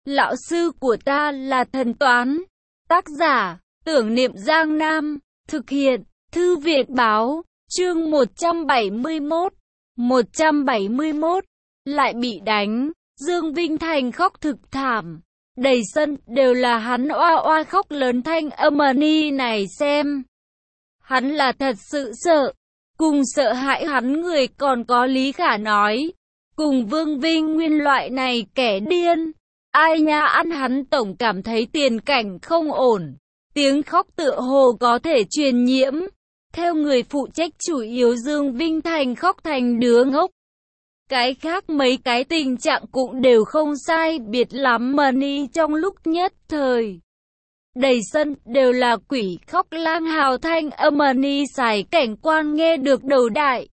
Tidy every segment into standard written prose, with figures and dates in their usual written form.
Lão sư của ta là thần toán. Tác giả, Tưởng Niệm Giang Nam. Thực hiện, Thư viện báo. Chương 171. 171. Lại bị đánh. Dương Vinh Thành khóc thực thảm. Đầy sân đều là hắn oa oa khóc lớn thanh âm ni này xem. Hắn là thật sự sợ. Cùng sợ hãi hắn người còn có Lý Khả nói. Cùng Vương Vinh Nguyên loại này kẻ điên. Ai nha ăn hắn tổng cảm thấy tiền cảnh không ổn. Tiếng khóc tựa hồ có thể truyền nhiễm. Theo người phụ trách chủ yếu Dương Vinh Thành khóc thành đứa ngốc. Cái khác mấy cái tình trạng cũng đều không sai biệt lắm mà ni trong lúc nhất thời. Đầy sân đều là quỷ khóc lang hào thanh âm ni xài cảnh quan nghe được đầu đại.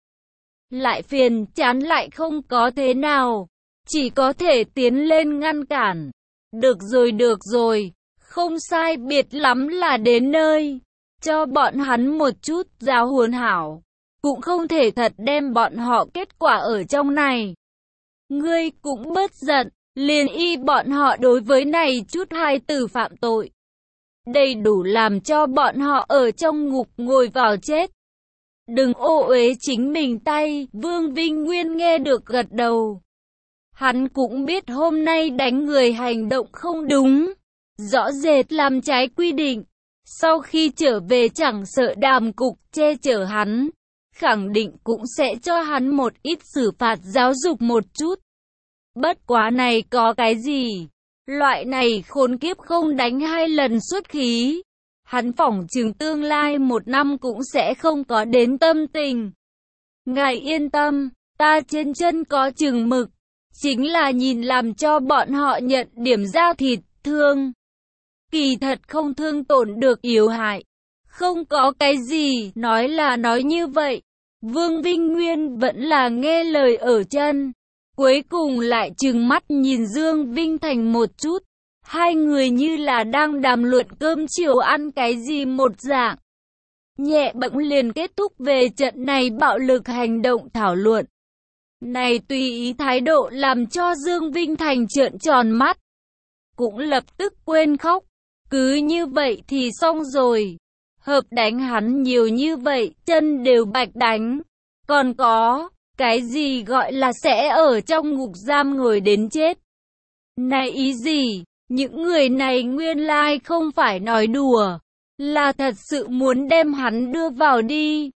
Lại phiền chán lại không có thế nào. Chỉ có thể tiến lên ngăn cản. Được rồi, không sai biệt lắm là đến nơi. Cho bọn hắn một chút giáo huấn hảo. Cũng không thể thật đem bọn họ kết quả ở trong này. Ngươi cũng bớt giận, liền y bọn họ đối với này chút hai từ phạm tội. Đầy đủ làm cho bọn họ ở trong ngục ngồi vào chết. Đừng ô uế chính mình tay, Vương Vinh Nguyên nghe được gật đầu. Hắn cũng biết hôm nay đánh người hành động không đúng, rõ rệt làm trái quy định. Sau khi trở về chẳng sợ Đàm cục che chở hắn, khẳng định cũng sẽ cho hắn một ít xử phạt giáo dục một chút. Bất quá này có cái gì? Loại này khốn kiếp không đánh 2 lần xuất khí. Hắn phỏng chừng tương lai 1 năm cũng sẽ không có đến tâm tình. Ngài yên tâm, ta trên chân có chừng mực. Chính là nhìn làm cho bọn họ nhận điểm da thịt thương. Kỳ thật không thương tổn được yếu hại. Không có cái gì, nói là nói như vậy. Vương Vinh Nguyên vẫn là nghe lời ở chân. Cuối cùng lại trừng mắt nhìn Dương Vinh Thành một chút. Hai người như là đang đàm luận cơm chiều ăn cái gì một dạng. Nhẹ bỗng liền kết thúc về trận này bạo lực hành động thảo luận. Này tùy ý thái độ làm cho Dương Vinh Thành trợn tròn mắt. Cũng lập tức quên khóc. Cứ như vậy thì xong rồi. Hợp đánh hắn nhiều như vậy, chân đều bạch đánh. Còn có, cái gì gọi là sẽ ở trong ngục giam ngồi đến chết. Này ý gì? Những người này nguyên lai không phải nói đùa. Là thật sự muốn đem hắn đưa vào đi.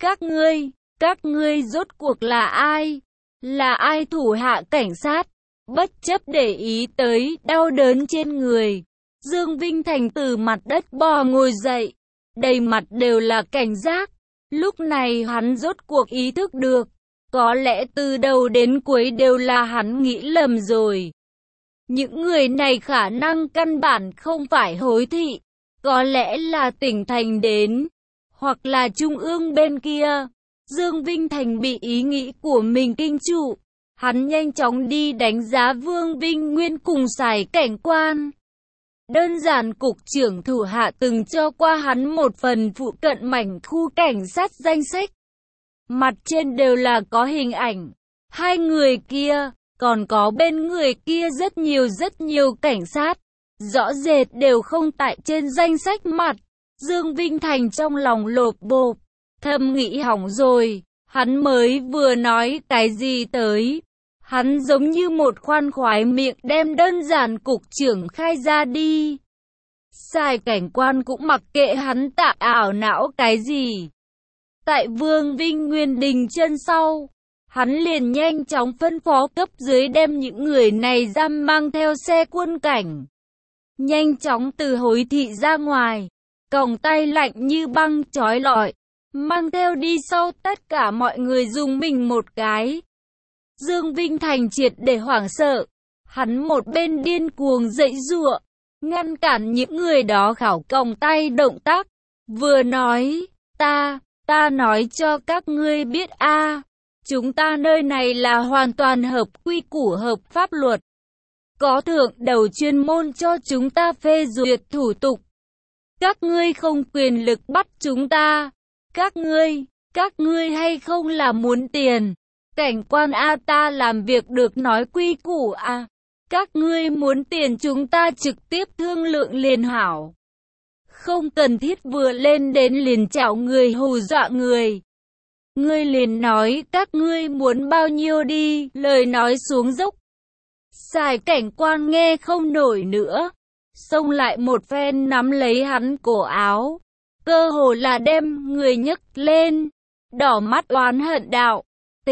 Các ngươi rốt cuộc là ai? Là ai thủ hạ cảnh sát? Bất chấp để ý tới đau đớn trên người. Dương Vinh Thành từ mặt đất bò ngồi dậy. Đầy mặt đều là cảnh giác. Lúc này hắn rốt cuộc ý thức được. Có lẽ từ đầu đến cuối đều là hắn nghĩ lầm rồi. Những người này khả năng căn bản không phải hối thị. Có lẽ là tỉnh thành đến. Hoặc là trung ương bên kia. Dương Vinh Thành bị ý nghĩ của mình kinh trụ. Hắn nhanh chóng đi đánh giá Vương Vinh Nguyên cùng xài cảnh quan. Đơn giản cục trưởng thủ hạ từng cho qua hắn một phần phụ cận mảnh khu cảnh sát danh sách. Mặt trên đều là có hình ảnh. Hai người kia, còn có bên người kia rất nhiều cảnh sát. Rõ rệt đều không tại trên danh sách mặt. Dương Vinh Thành trong lòng lột bột. Thầm nghĩ hỏng rồi. Hắn mới vừa nói cái gì tới. Hắn giống như một khoan khoái miệng đem đơn giản cục trưởng khai ra đi. Sai cảnh quan cũng mặc kệ hắn tạ ảo não cái gì. Tại Vương Vinh Nguyên đình chân sau, hắn liền nhanh chóng phân phó cấp dưới đem những người này giam mang theo xe quân cảnh. Nhanh chóng từ hối thị ra ngoài, còng tay lạnh như băng trói lọi, mang theo đi sau tất cả mọi người dùng mình một cái. Dương Vinh Thành triệt để hoảng sợ, hắn một bên điên cuồng giãy giụa, ngăn cản những người đó khảo còng tay động tác, vừa nói, ta nói cho các ngươi biết chúng ta nơi này là hoàn toàn hợp quy củ hợp pháp luật. Có thượng đầu chuyên môn cho chúng ta phê duyệt thủ tục. Các ngươi không quyền lực bắt chúng ta. Các ngươi hay không là muốn tiền. Cảnh quan ta làm việc được nói quy củ Các ngươi muốn tiền chúng ta trực tiếp thương lượng liền hảo. Không cần thiết vừa lên đến liền chảo người hù dọa người. Ngươi liền nói các ngươi muốn bao nhiêu đi, lời nói xuống dốc. Sài Cảnh Quan nghe không nổi nữa, xông lại một phen nắm lấy hắn cổ áo, cơ hồ là đem người nhấc lên, đỏ mắt oán hận đạo,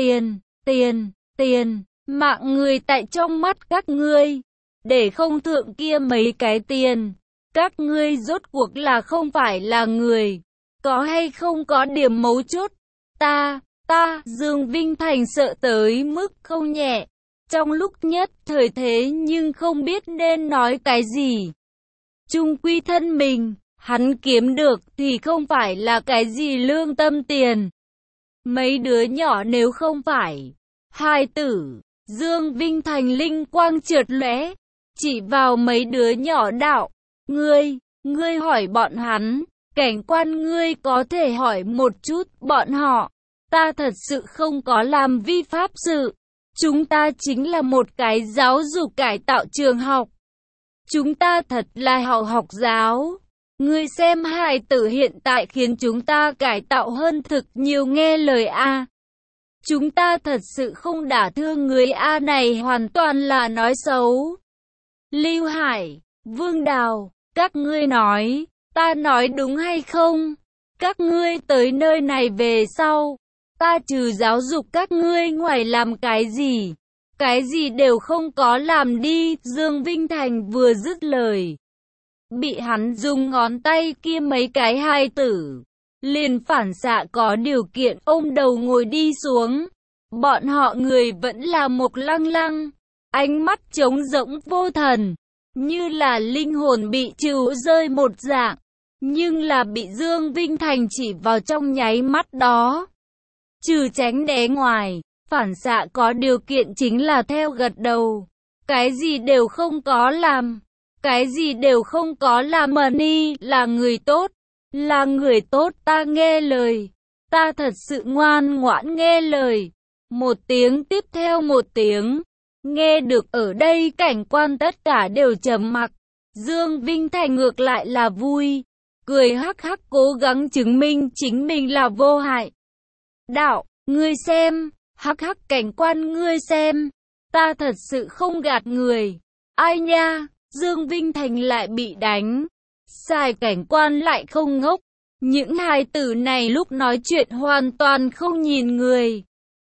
tiền, mạng người tại trong mắt các ngươi, để không thượng kia mấy cái tiền, các ngươi rốt cuộc là không phải là người, có hay không có điểm mấu chốt, ta, Dương Vinh Thành sợ tới mức không nhẹ, trong lúc nhất thời thế nhưng không biết nên nói cái gì. Trung quy thân mình, hắn kiếm được thì không phải là cái gì lương tâm tiền. Mấy đứa nhỏ nếu không phải hai tử, Dương Vinh Thành linh quang chợt lóe, chỉ vào mấy đứa nhỏ đạo, ngươi hỏi bọn hắn, Cảnh Quan ngươi có thể hỏi một chút bọn họ, ta thật sự không có làm vi pháp sự, chúng ta chính là một cái giáo dục cải tạo trường học, chúng ta thật là học giáo. Ngươi xem hài tử hiện tại khiến chúng ta cải tạo hơn thực nhiều nghe lời a. Chúng ta thật sự không đả thương người a, này hoàn toàn là nói xấu. Lưu Hải, Vương Đào, các ngươi nói, ta nói đúng hay không? Các ngươi tới nơi này về sau, ta trừ giáo dục các ngươi ngoài làm cái gì đều không có làm đi. Dương Vinh Thành vừa dứt lời, bị hắn dùng ngón tay kia mấy cái hai tử, liền phản xạ có điều kiện ôm đầu ngồi đi xuống. Bọn họ người vẫn là Mộc Lăng Lăng, ánh mắt trống rỗng vô thần, như là linh hồn bị trừ rơi một dạng, nhưng là bị Dương Vinh Thành chỉ vào trong nháy mắt đó. Trừ tránh né ngoài, phản xạ có điều kiện chính là theo gật đầu, cái gì đều không có làm. Cái gì đều không có làm. Ni là người tốt, ta nghe lời, ta thật sự ngoan ngoãn nghe lời. Một tiếng tiếp theo một tiếng, nghe được ở đây Cảnh Quan tất cả đều trầm mặc. Dương Vinh Thành ngược lại là vui, cười hắc hắc cố gắng chứng minh chính mình là vô hại. Đạo, ngươi xem, hắc hắc Cảnh Quan ngươi xem, ta thật sự không gạt người. Ai nha? Dương Vinh Thành lại bị đánh. Sài Cảnh Quan lại không ngốc. Những hài tử này lúc nói chuyện hoàn toàn không nhìn người,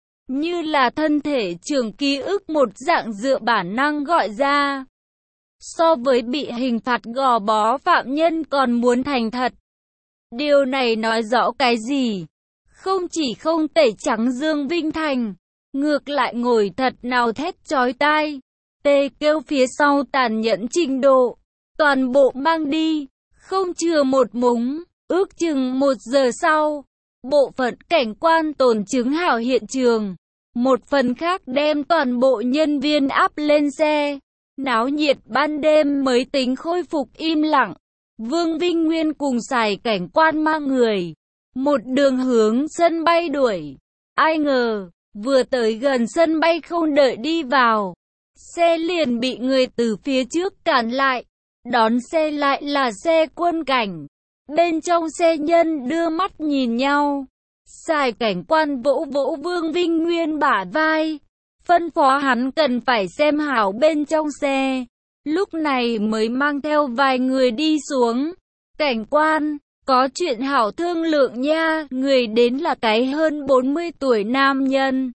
như là thân thể trường ký ức một dạng dựa bản năng gọi ra. So với bị hình phạt gò bó phạm nhân còn muốn thành thật. Điều này nói rõ cái gì? Không chỉ không tẩy trắng Dương Vinh Thành, ngược lại ngồi thật nào thét chói tai. Tê kêu phía sau tàn nhẫn trình độ, toàn bộ mang đi, không chừa một mống. Ước chừng 1 giờ sau, bộ phận cảnh quan tồn chứng hảo hiện trường, một phần khác đem toàn bộ nhân viên áp lên xe. Náo nhiệt ban đêm mới tính khôi phục im lặng. Vương Vinh Nguyên cùng Sài Cảnh Quan mang người, một đường hướng sân bay đuổi. Ai ngờ, vừa tới gần sân bay không đợi đi vào, xe liền bị người từ phía trước cản lại. Đón xe lại là xe quân cảnh. Bên trong xe nhân đưa mắt nhìn nhau. Sài Cảnh Quan vỗ vỗ Vương Vinh Nguyên bả vai, phân phó hắn cần phải xem hảo bên trong xe. Lúc này mới mang theo vài người đi xuống. Cảnh Quan, có chuyện hảo thương lượng nha. Người đến là cái hơn 40 tuổi nam nhân.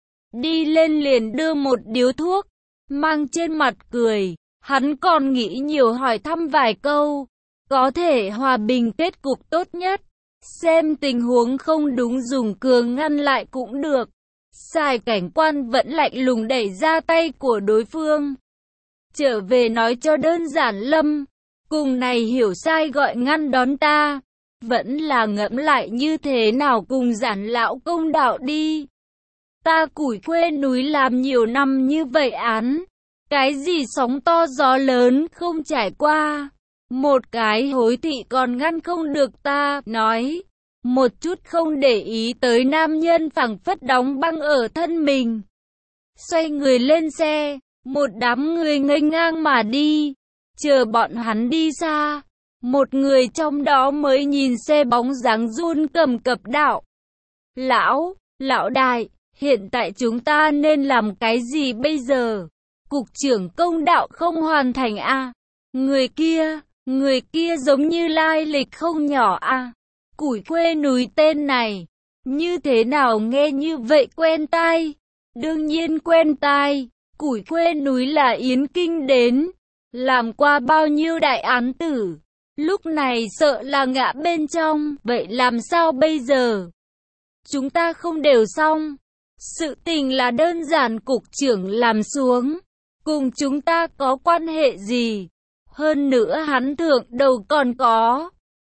Đi lên liền đưa một điếu thuốc, mang trên mặt cười. Hắn còn nghĩ nhiều hỏi thăm vài câu, có thể hòa bình kết cục tốt nhất. Xem tình huống không đúng dùng cường ngăn lại cũng được. Sài Cảnh Quan vẫn lạnh lùng đẩy ra tay của đối phương. Trở về nói cho đơn giản Lâm, cùng này hiểu sai gọi ngăn đón ta. Vẫn là ngẫm lại như thế nào cùng Giản lão công đạo đi. Ta củi quê núi làm nhiều năm như vậy án, cái gì sóng to gió lớn không trải qua. Một cái hối thị còn ngăn không được ta. Nói, một chút không để ý tới nam nhân phảng phất đóng băng ở thân mình. Xoay người lên xe, Một đám người nghênh ngang mà đi, chờ bọn hắn đi xa. Một người trong đó mới nhìn xe bóng dáng run cầm cập đạo. Lão đại, hiện tại chúng ta nên làm cái gì bây giờ? Cục trưởng công đạo không hoàn thành à? Người kia giống như lai lịch không nhỏ à? Củi quê núi tên này, như thế nào nghe như vậy quen tai? Đương nhiên quen tai, củi quê núi là Yến Kinh đến, làm qua bao nhiêu đại án tử. Lúc này sợ là ngã bên trong, vậy làm sao bây giờ? Chúng ta không đều xong. Sự tình là đơn giản cục trưởng làm xuống, cùng chúng ta có quan hệ gì? Hơn nữa hắn thượng đầu còn có.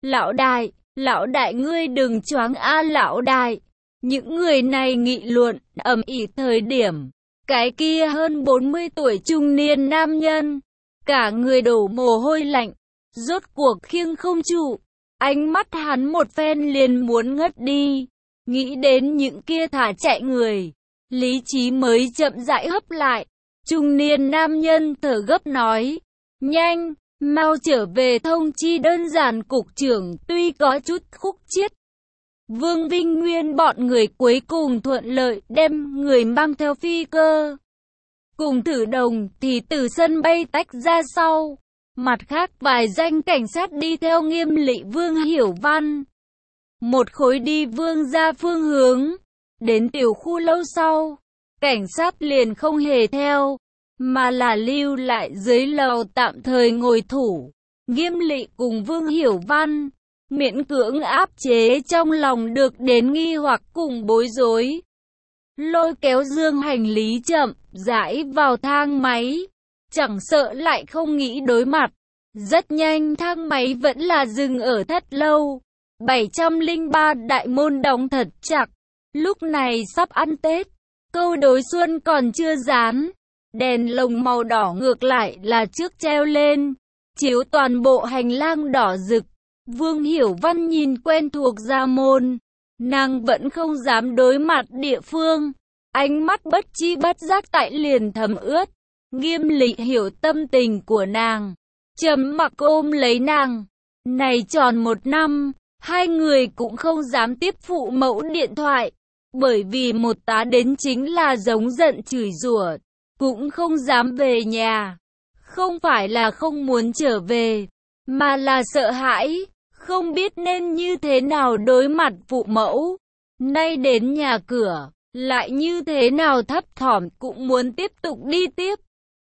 Lão đại ngươi đừng choáng a lão đại. Những người này nghị luận ầm ĩ thời điểm, cái kia hơn 40 tuổi trung niên nam nhân, cả người đổ mồ hôi lạnh, rốt cuộc khiêng không trụ, ánh mắt hắn một phen liền muốn ngất đi. Nghĩ đến những kia thả chạy người, lý trí mới chậm rãi hấp lại. Trung niên nam nhân thở gấp nói, nhanh, mau trở về thông chi đơn giản cục trưởng. Tuy có chút khúc chiết, Vương Vinh Nguyên bọn người cuối cùng thuận lợi đem người mang theo phi cơ. Cùng Tử Đồng thì từ sân bay tách ra sau. Mặt khác vài danh cảnh sát đi theo Nghiêm Lị Vương Hiểu Văn. Một khối đi Vương ra phương hướng. Đến tiểu khu lâu sau, cảnh sát liền không hề theo, mà là lưu lại dưới lầu tạm thời ngồi thủ. Nghiêm Lị cùng Vương Hiểu Văn miễn cưỡng áp chế trong lòng được đến nghi hoặc cùng bối rối. Lôi kéo dương hành lý chậm rãi vào thang máy, chẳng sợ lại không nghĩ đối mặt. Rất nhanh thang máy vẫn là dừng ở thất lâu. 703 đại môn đóng thật chặt. Lúc này sắp ăn Tết, câu đối xuân còn chưa dán. Đèn lồng màu đỏ ngược lại là trước treo lên, chiếu toàn bộ hành lang đỏ rực. Vương Hiểu Văn nhìn quen thuộc ra môn, nàng vẫn không dám đối mặt địa phương. Ánh mắt bất chi bất giác tại liền thấm ướt. Nghiêm Lị hiểu tâm tình của nàng, trầm mặc ôm lấy nàng. Này tròn 1 năm, hai người cũng không dám tiếp phụ mẫu điện thoại, bởi vì một tá đến chính là giống giận chửi rủa, cũng không dám về nhà. Không phải là không muốn trở về, mà là sợ hãi, không biết nên như thế nào đối mặt phụ mẫu. Nay đến nhà cửa, lại như thế nào thấp thỏm cũng muốn tiếp tục đi tiếp.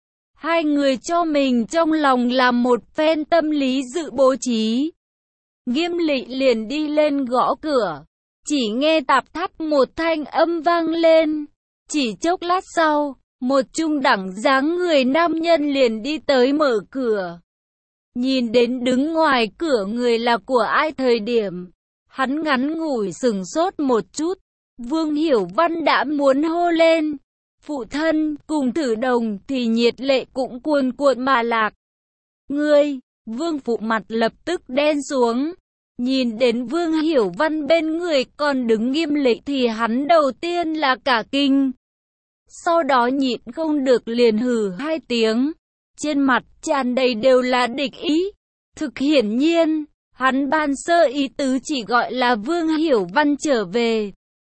Hai người cho mình trong lòng làm một phen tâm lý dự bố trí. Nghiêm Lị liền đi lên gõ cửa, chỉ nghe tạp thắt một thanh âm vang lên. Chỉ chốc lát sau, một trung đẳng dáng người nam nhân liền đi tới mở cửa. Nhìn đến đứng ngoài cửa người là của ai thời điểm, hắn ngắn ngủi sửng sốt một chút. Vương Hiểu Văn đã muốn hô lên phụ thân, cùng Tử Đồng thì nhiệt lệ cũng cuồn cuộn mà lạc. Ngươi, Vương phụ mặt lập tức đen xuống. Nhìn đến Vương Hiểu Văn bên người còn đứng Nghiêm Lị thì hắn đầu tiên là cả kinh. Sau đó nhịn không được liền hừ 2 tiếng. Trên mặt tràn đầy đều là địch ý. Thực hiển nhiên, hắn ban sơ ý tứ chỉ gọi là Vương Hiểu Văn trở về.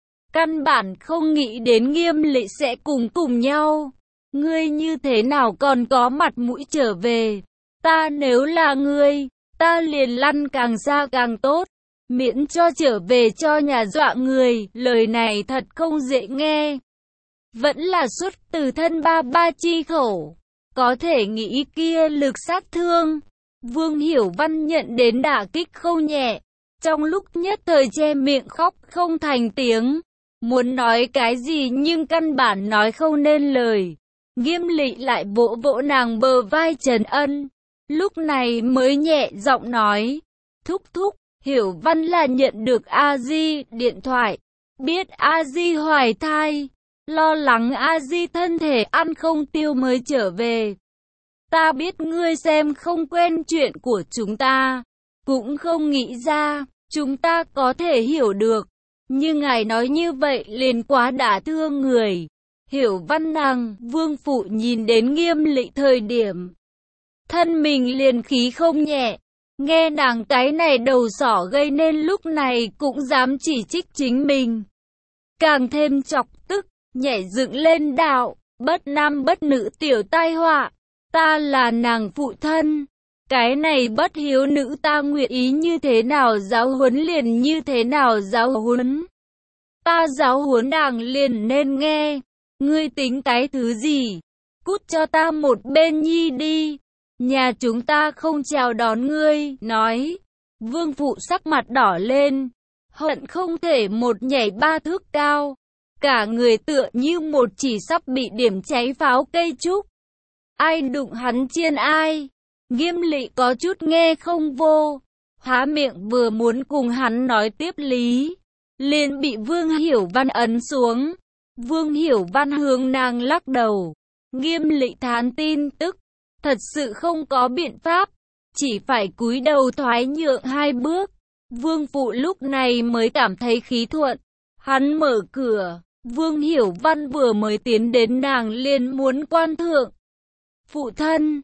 Căn bản không nghĩ đến Nghiêm Lị sẽ cùng nhau. Ngươi như thế nào còn có mặt mũi trở về? Ta nếu là ngươi, ta liền lăn càng xa càng tốt, miễn cho trở về cho nhà dọa người. Lời này thật không dễ nghe, vẫn là xuất từ thân ba chi khẩu, có thể nghĩ kia lực sát thương. Vương Hiểu Văn nhận đến đả kích không nhẹ, trong lúc nhất thời che miệng khóc không thành tiếng, muốn nói cái gì nhưng căn bản nói không nên lời. Nghiêm Lị lại vỗ vỗ nàng bờ vai trấn an, lúc này mới nhẹ giọng nói, thúc, Hiểu Văn là nhận được A Di điện thoại, biết A Di hoài thai, lo lắng A Di thân thể ăn không tiêu mới trở về. Ta biết ngươi xem không quen chuyện của chúng ta, cũng không nghĩ ra, chúng ta có thể hiểu được, nhưng ngài nói như vậy liền quá đả thương người. Hiểu Văn nàng, Vương Phụ nhìn đến Nghiêm Lị thời điểm. Thân mình liền khí không nhẹ. Nghe nàng cái này đầu sỏ gây nên lúc này cũng dám chỉ trích chính mình. Càng thêm chọc tức, nhảy dựng lên đạo, bất nam bất nữ tiểu tai họa. Ta là nàng phụ thân. Cái này bất hiếu nữ ta nguyện ý như thế nào giáo huấn liền như thế nào giáo huấn. Ta giáo huấn nàng liền nên nghe. Ngươi tính cái thứ gì? Cút cho ta một bên nhi đi. Nhà chúng ta không chào đón ngươi, nói. Vương Phụ sắc mặt đỏ lên, hận không thể một nhảy 3 thước cao. Cả người tựa như một chỉ sắp bị điểm cháy pháo cây trúc. Ai đụng hắn chiên ai? Nghiêm Lị có chút nghe không vô. Há miệng vừa muốn cùng hắn nói tiếp lý. Liền bị Vương Hiểu Văn ấn xuống. Vương Hiểu Văn hướng nàng lắc đầu. Nghiêm Lị thán tin tức. Thật sự không có biện pháp. Chỉ phải cúi đầu thoái nhượng 2 bước. Vương Phụ lúc này mới cảm thấy khí thuận. Hắn mở cửa. Vương Hiểu Văn vừa mới tiến đến nàng liền muốn quan thượng. Phụ thân,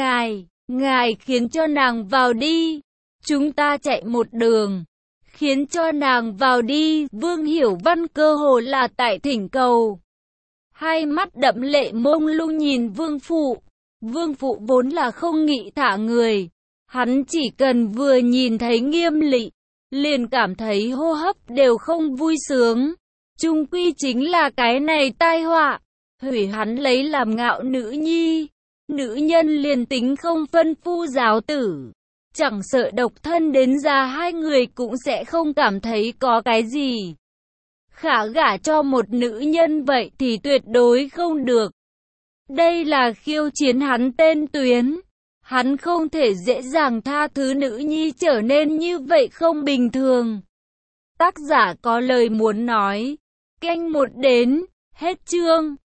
ngài khiến cho nàng vào đi. Chúng ta chạy một đường. Khiến cho nàng vào đi. Vương Hiểu Văn cơ hồ là tại thỉnh cầu. Hai mắt đẫm lệ mông lung nhìn Vương Phụ. Vương Phụ vốn là không nghĩ thả người. Hắn chỉ cần vừa nhìn thấy Nghiêm Lị, liền cảm thấy hô hấp đều không vui sướng. Chung quy chính là cái này tai họa. Hủy hắn lấy làm ngạo nữ nhi. Nữ nhân liền tính không phân phu giáo tử. Chẳng sợ độc thân đến ra hai người cũng sẽ không cảm thấy có cái gì. Khả gả cho một nữ nhân vậy thì tuyệt đối không được. Đây là khiêu chiến hắn tên Tuyến. Hắn không thể dễ dàng tha thứ nữ nhi trở nên như vậy không bình thường. Tác giả có lời muốn nói. Canh 1 đến, hết chương.